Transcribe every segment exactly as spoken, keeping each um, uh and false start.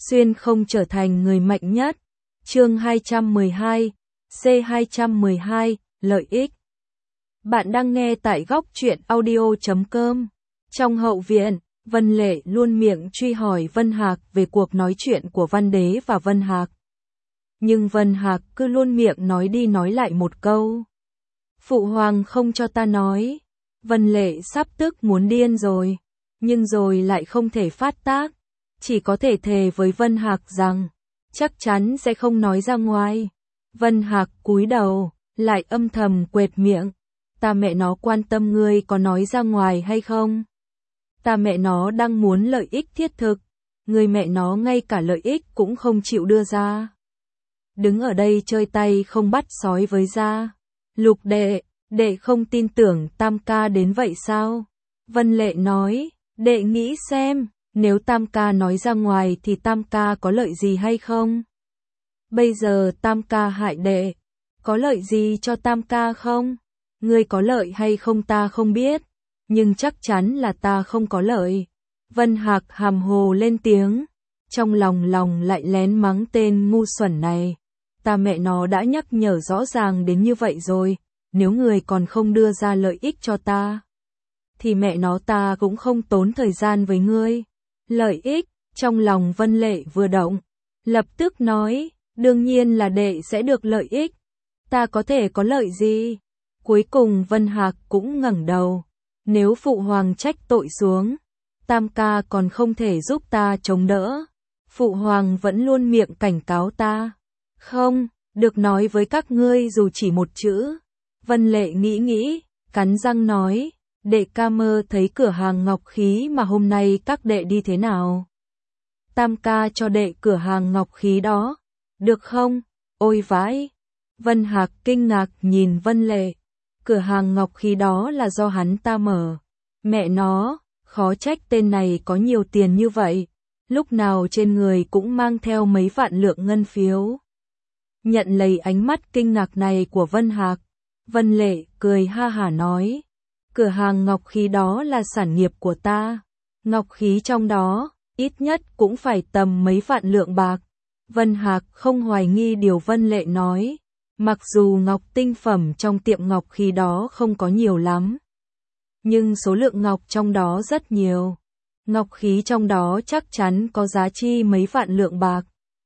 xuyên không trở thành người mạnh nhất. Chương hai trăm mười hai, C hai trăm mười hai, lợi ích. Bạn đang nghe tại góc truyện audio chấm com. Trong hậu viện, Vân Lệ luôn miệng truy hỏi Vân Hạc về cuộc nói chuyện của Văn Đế và Vân Hạc. Nhưng Vân Hạc cứ luôn miệng nói đi nói lại một câu. Phụ hoàng không cho ta nói. Vân Lệ sắp tức muốn điên rồi, nhưng rồi lại không thể phát tác. Chỉ có thể thề với Vân Hạc rằng, chắc chắn sẽ không nói ra ngoài. Vân Hạc cúi đầu, lại âm thầm quệt miệng. Ta mẹ nó quan tâm ngươi có nói ra ngoài hay không? Ta mẹ nó đang muốn lợi ích thiết thực. Ngươi mẹ nó ngay cả lợi ích cũng không chịu đưa ra. Đứng ở đây chơi tay không bắt sói với da. Lục đệ, đệ không tin tưởng Tam ca đến vậy sao? Vân Lệ nói, đệ nghĩ xem, nếu Tam ca nói ra ngoài thì Tam ca có lợi gì hay không? Bây giờ Tam ca hại đệ, có lợi gì cho Tam ca không? Ngươi có lợi hay không ta không biết, nhưng chắc chắn là ta không có lợi. Vân Hạc hàm hồ lên tiếng, trong lòng lòng lại lén mắng tên ngu xuẩn này. Ta mẹ nó đã nhắc nhở rõ ràng đến như vậy rồi, nếu người còn không đưa ra lợi ích cho ta, thì mẹ nó ta cũng không tốn thời gian với ngươi. Lợi ích, trong lòng Vân Lệ vừa động, lập tức nói, đương nhiên là đệ sẽ được lợi ích. Ta có thể có lợi gì? Cuối cùng Vân Hạc cũng ngẩng đầu, nếu phụ hoàng trách tội xuống, Tam ca còn không thể giúp ta chống đỡ. Phụ hoàng vẫn luôn miệng cảnh cáo ta, không được nói với các ngươi dù chỉ một chữ. Vân Lệ nghĩ nghĩ, cắn răng nói, đệ ca mơ thấy cửa hàng ngọc khí mà hôm nay các đệ đi thế nào? Tam ca cho đệ cửa hàng ngọc khí đó, được không? Ôi vãi! Vân Hạc kinh ngạc nhìn Vân Lệ, cửa hàng ngọc khí đó là do hắn ta mở. Mẹ nó, khó trách tên này có nhiều tiền như vậy, lúc nào trên người cũng mang theo mấy vạn lượng ngân phiếu. Nhận lấy ánh mắt kinh ngạc này của Vân Hạc, Vân Lệ cười ha hả nói, cửa hàng ngọc khí đó là sản nghiệp của ta, ngọc khí trong đó, ít nhất cũng phải tầm mấy vạn lượng bạc. Vân Hạc không hoài nghi điều Vân Lệ nói, mặc dù ngọc tinh phẩm trong tiệm ngọc khí đó không có nhiều lắm, nhưng số lượng ngọc trong đó rất nhiều, ngọc khí trong đó chắc chắn có giá trị mấy vạn lượng bạc.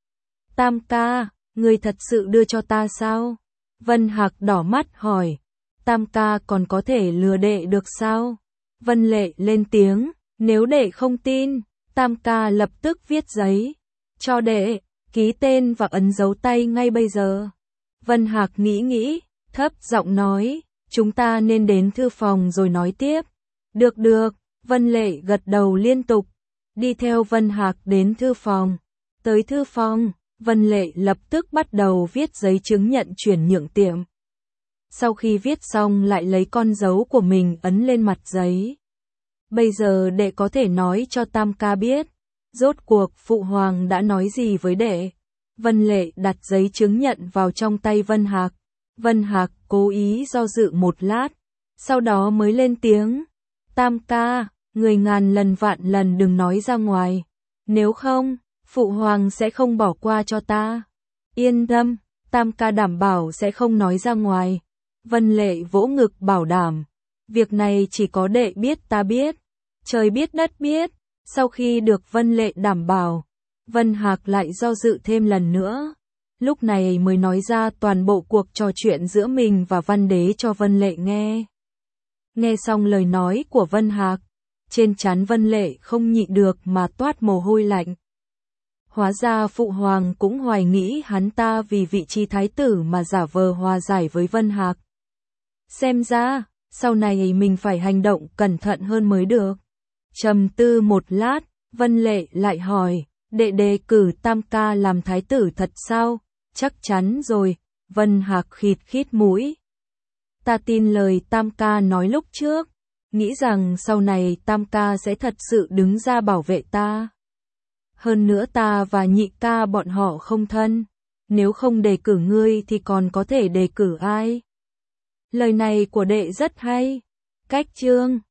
Tam ca, ngươi thật sự đưa cho ta sao? Vân Hạc đỏ mắt hỏi, Tam ca còn có thể lừa đệ được sao? Vân Lệ lên tiếng, nếu đệ không tin, Tam ca lập tức viết giấy, cho đệ, ký tên và ấn dấu tay ngay bây giờ. Vân Hạc nghĩ nghĩ, thấp giọng nói, chúng ta nên đến thư phòng rồi nói tiếp. Được được, Vân Lệ gật đầu liên tục, đi theo Vân Hạc đến thư phòng. Tới thư phòng, Vân Lệ lập tức bắt đầu viết giấy chứng nhận chuyển nhượng tiệm. Sau khi viết xong lại lấy con dấu của mình ấn lên mặt giấy. Bây giờ đệ có thể nói cho Tam ca biết, rốt cuộc phụ hoàng đã nói gì với đệ. Vân Lệ đặt giấy chứng nhận vào trong tay Vân Hạc. Vân Hạc cố ý do dự một lát, sau đó mới lên tiếng, Tam ca, người ngàn lần vạn lần đừng nói ra ngoài, nếu không, phụ hoàng sẽ không bỏ qua cho ta. Yên tâm, Tam ca đảm bảo sẽ không nói ra ngoài. Vân Lệ vỗ ngực bảo đảm, việc này chỉ có đệ biết ta biết, trời biết đất biết. Sau khi được Vân Lệ đảm bảo, Vân Hạc lại do dự thêm lần nữa, lúc này mới nói ra toàn bộ cuộc trò chuyện giữa mình và Văn Đế cho Vân Lệ nghe. Nghe xong lời nói của Vân Hạc, trên trán Vân Lệ không nhịn được mà toát mồ hôi lạnh. Hóa ra phụ hoàng cũng hoài nghĩ hắn ta vì vị trí thái tử mà giả vờ hòa giải với Vân Hạc. Xem ra, sau này mình phải hành động cẩn thận hơn mới được. Trầm tư một lát, Vân Lệ lại hỏi, đệ đề cử Tam ca làm thái tử thật sao? Chắc chắn rồi, Vân Hạc khịt khít mũi. Ta tin lời Tam ca nói lúc trước, nghĩ rằng sau này Tam ca sẽ thật sự đứng ra bảo vệ ta. Hơn nữa ta và nhị ca bọn họ không thân, nếu không đề cử ngươi thì còn có thể đề cử ai? Lời này của đệ rất hay. Cách chương